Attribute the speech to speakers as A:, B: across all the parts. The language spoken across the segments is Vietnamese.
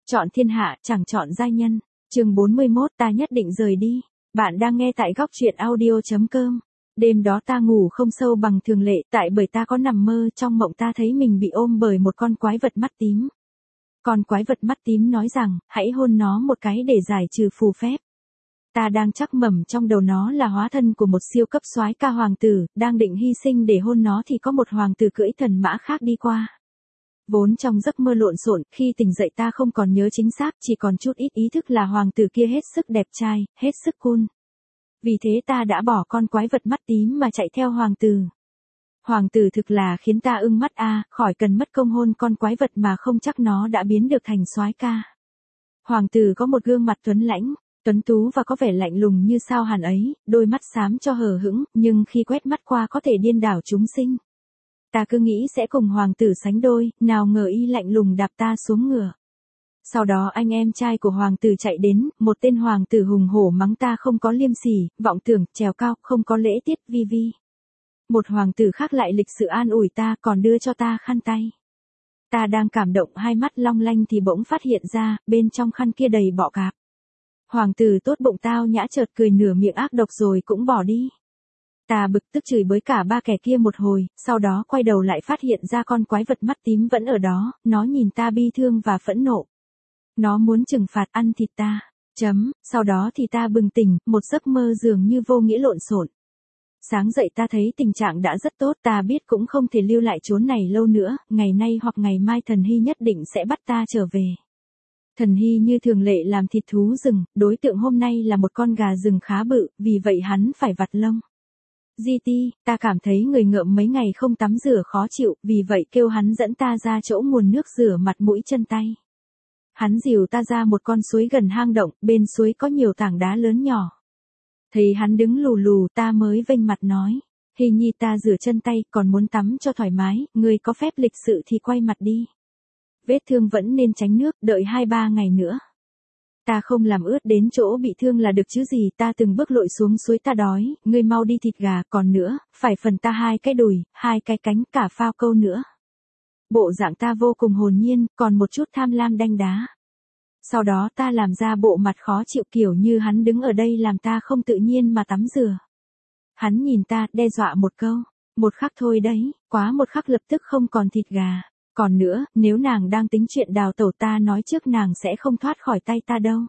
A: Chọn thiên hạ, chẳng chọn giai nhân. Chương 41, ta nhất định rời đi. Bạn đang nghe tại góc truyện audio.com. Đêm đó ta ngủ không sâu bằng thường lệ, tại bởi ta có nằm mơ, trong mộng ta thấy mình bị ôm bởi một con quái vật mắt tím. Con quái vật mắt tím nói rằng, hãy hôn nó một cái để giải trừ phù phép. Ta đang chắc mẩm trong đầu nó là hóa thân của một siêu cấp soái ca hoàng tử, đang định hy sinh để hôn nó thì có một hoàng tử cưỡi thần mã khác đi qua. Vốn trong giấc mơ lộn xộn, khi tỉnh dậy ta không còn nhớ chính xác, chỉ còn chút ít ý thức là hoàng tử kia hết sức đẹp trai, hết sức cool. Vì thế ta đã bỏ con quái vật mắt tím mà chạy theo hoàng tử. Hoàng tử thực là khiến ta ưng mắt khỏi cần mất công hôn con quái vật mà không chắc nó đã biến được thành soái ca. Hoàng tử có một gương mặt tuấn lãnh, tuấn tú và có vẻ lạnh lùng như sao hàn ấy, đôi mắt xám cho hờ hững, nhưng khi quét mắt qua có thể điên đảo chúng sinh. Ta cứ nghĩ sẽ cùng hoàng tử sánh đôi, nào ngờ y lạnh lùng đạp ta xuống ngựa. Sau đó anh em trai của hoàng tử chạy đến, một tên hoàng tử hùng hổ mắng ta không có liêm sỉ, vọng tưởng, trèo cao, không có lễ tiết vi. Một hoàng tử khác lại lịch sự an ủi ta, còn đưa cho ta khăn tay. Ta đang cảm động hai mắt long lanh thì bỗng phát hiện ra, bên trong khăn kia đầy bọ cạp. Hoàng tử tốt bụng tao nhã chợt cười nửa miệng ác độc rồi cũng bỏ đi. Ta bực tức chửi bới cả ba kẻ kia một hồi, sau đó quay đầu lại phát hiện ra con quái vật mắt tím vẫn ở đó, nó nhìn ta bi thương và phẫn nộ. Nó muốn trừng phạt ăn thịt ta. Sau đó thì ta bừng tỉnh, một giấc mơ dường như vô nghĩa lộn xộn. Sáng dậy ta thấy tình trạng đã rất tốt, ta biết cũng không thể lưu lại chốn này lâu nữa, ngày nay hoặc ngày mai Thần Hy nhất định sẽ bắt ta trở về. Thần Hy như thường lệ làm thịt thú rừng, đối tượng hôm nay là một con gà rừng khá bự, vì vậy hắn phải vặt lông. Ta cảm thấy người ngợm mấy ngày không tắm rửa khó chịu, vì vậy kêu hắn dẫn ta ra chỗ nguồn nước rửa mặt mũi chân tay. Hắn dìu ta ra một con suối gần hang động, bên suối có nhiều tảng đá lớn nhỏ. Thấy hắn đứng lù lù ta mới vênh mặt nói, Hy nhi ta rửa chân tay, còn muốn tắm cho thoải mái, người có phép lịch sự thì quay mặt đi. Vết thương vẫn nên tránh nước, đợi 2-3 ngày nữa. Ta không làm ướt đến chỗ bị thương là được chứ gì, ta từng bước lội xuống suối ta đói, ngươi mau đi thịt gà, còn nữa, phải phần ta 2 cái đùi, 2 cái cánh, cả phao câu nữa. Bộ dạng ta vô cùng hồn nhiên, còn một chút tham lam đanh đá. Sau đó ta làm ra bộ mặt khó chịu kiểu như hắn đứng ở đây làm ta không tự nhiên mà tắm rửa. Hắn nhìn ta, đe dọa một câu, một khắc thôi đấy, quá một khắc lập tức không còn thịt gà. Còn nữa, nếu nàng đang tính chuyện đào tẩu ta nói trước nàng sẽ không thoát khỏi tay ta đâu.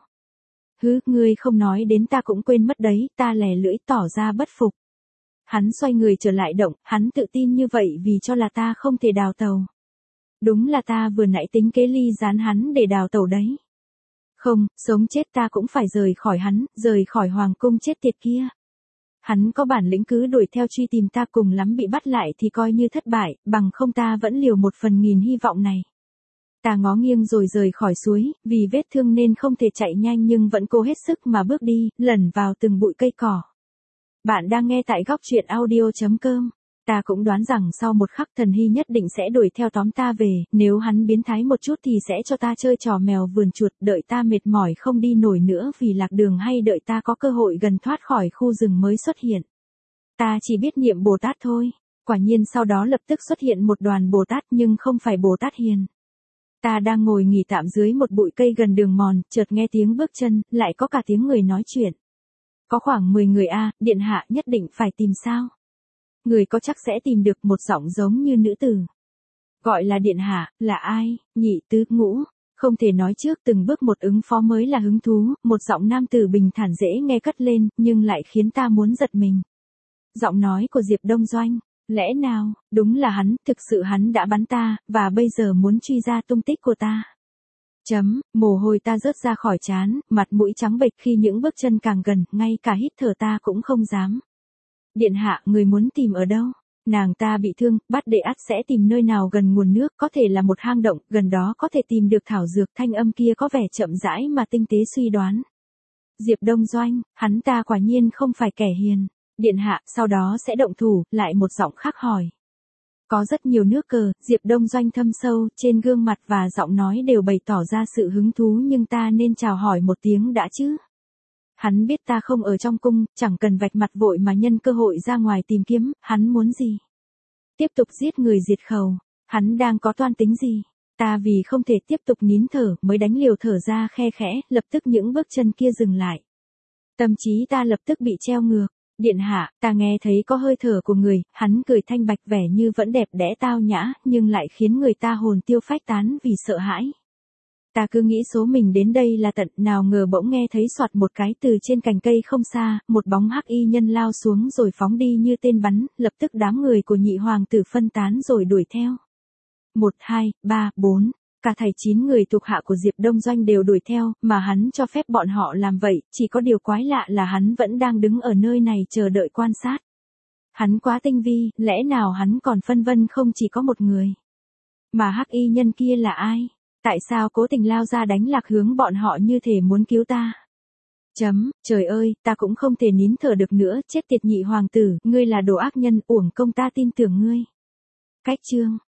A: Ngươi không nói đến ta cũng quên mất đấy, ta lè lưỡi tỏ ra bất phục. Hắn xoay người trở lại động, hắn tự tin như vậy vì cho là ta không thể đào tẩu. Đúng là ta vừa nãy tính kế ly gián hắn để đào tẩu đấy. Không, sống chết ta cũng phải rời khỏi hắn, rời khỏi hoàng cung chết tiệt kia. Hắn có bản lĩnh cứ đuổi theo truy tìm ta, cùng lắm bị bắt lại thì coi như thất bại, bằng không ta vẫn liều 1/1000 hy vọng này. Ta ngó nghiêng rồi rời khỏi suối, vì vết thương nên không thể chạy nhanh nhưng vẫn cố hết sức mà bước đi, lẩn vào từng bụi cây cỏ. Bạn đang nghe tại góc truyện audio.com. Ta cũng đoán rằng sau một khắc Thần Hy nhất định sẽ đuổi theo tóm ta về, nếu hắn biến thái một chút thì sẽ cho ta chơi trò mèo vườn chuột, đợi ta mệt mỏi không đi nổi nữa vì lạc đường hay đợi ta có cơ hội gần thoát khỏi khu rừng mới xuất hiện. Ta chỉ biết niệm Bồ Tát thôi. Quả nhiên sau đó lập tức xuất hiện một đoàn Bồ Tát nhưng không phải Bồ Tát hiền. Ta đang ngồi nghỉ tạm dưới một bụi cây gần đường mòn, chợt nghe tiếng bước chân, lại có cả tiếng người nói chuyện. Có khoảng 10 người điện hạ nhất định phải tìm sao? Người có chắc sẽ tìm được, một giọng giống như nữ tử. Gọi là điện hạ, là ai, nhị tứ ngũ, không thể nói trước từng bước một ứng phó mới là hứng thú, một giọng nam tử bình thản dễ nghe cất lên, nhưng lại khiến ta muốn giật mình. Giọng nói của Diệp Đông Doanh, lẽ nào, đúng là hắn, thực sự hắn đã bắn ta, và bây giờ muốn truy ra tung tích của ta. Mồ hôi ta rớt ra khỏi trán, mặt mũi trắng bệch khi những bước chân càng gần, ngay cả hít thở ta cũng không dám. Điện hạ, người muốn tìm ở đâu? Nàng ta bị thương, bắt đệ ắt sẽ tìm nơi nào gần nguồn nước, có thể là một hang động, gần đó có thể tìm được thảo dược. Thanh âm kia có vẻ chậm rãi mà tinh tế suy đoán. Diệp Đông Doanh, hắn ta quả nhiên không phải kẻ hiền. Điện hạ, sau đó sẽ động thủ, lại một giọng khác hỏi. Có rất nhiều nước cờ, Diệp Đông Doanh thâm sâu, trên gương mặt và giọng nói đều bày tỏ ra sự hứng thú, nhưng ta nên chào hỏi một tiếng đã chứ. Hắn biết ta không ở trong cung, chẳng cần vạch mặt vội mà nhân cơ hội ra ngoài tìm kiếm, hắn muốn gì? Tiếp tục giết người diệt khẩu, hắn đang có toan tính gì? Ta vì không thể tiếp tục nín thở mới đánh liều thở ra khe khẽ, lập tức những bước chân kia dừng lại. Tâm trí ta lập tức bị treo ngược. Điện hạ, ta nghe thấy có hơi thở của người, hắn cười thanh bạch vẻ như vẫn đẹp đẽ tao nhã, nhưng lại khiến người ta hồn tiêu phách tán vì sợ hãi. Ta cứ nghĩ số mình đến đây là tận, nào ngờ bỗng nghe thấy soạt một cái từ trên cành cây không xa, một bóng hắc y nhân lao xuống rồi phóng đi như tên bắn, lập tức đám người của nhị hoàng tử phân tán rồi đuổi theo. 1, 2, 3, 4, cả thảy 9 người thuộc hạ của Diệp Đông Doanh đều đuổi theo, mà hắn cho phép bọn họ làm vậy, chỉ có điều quái lạ là hắn vẫn đang đứng ở nơi này chờ đợi quan sát. Hắn quá tinh vi, lẽ nào hắn còn phân vân không chỉ có một người. Mà hắc y nhân kia là ai? Tại sao cố tình lao ra đánh lạc hướng bọn họ như thể muốn cứu ta? Trời ơi, ta cũng không thể nín thở được nữa, chết tiệt nhị hoàng tử, ngươi là đồ ác nhân, uổng công ta tin tưởng ngươi. Cách chương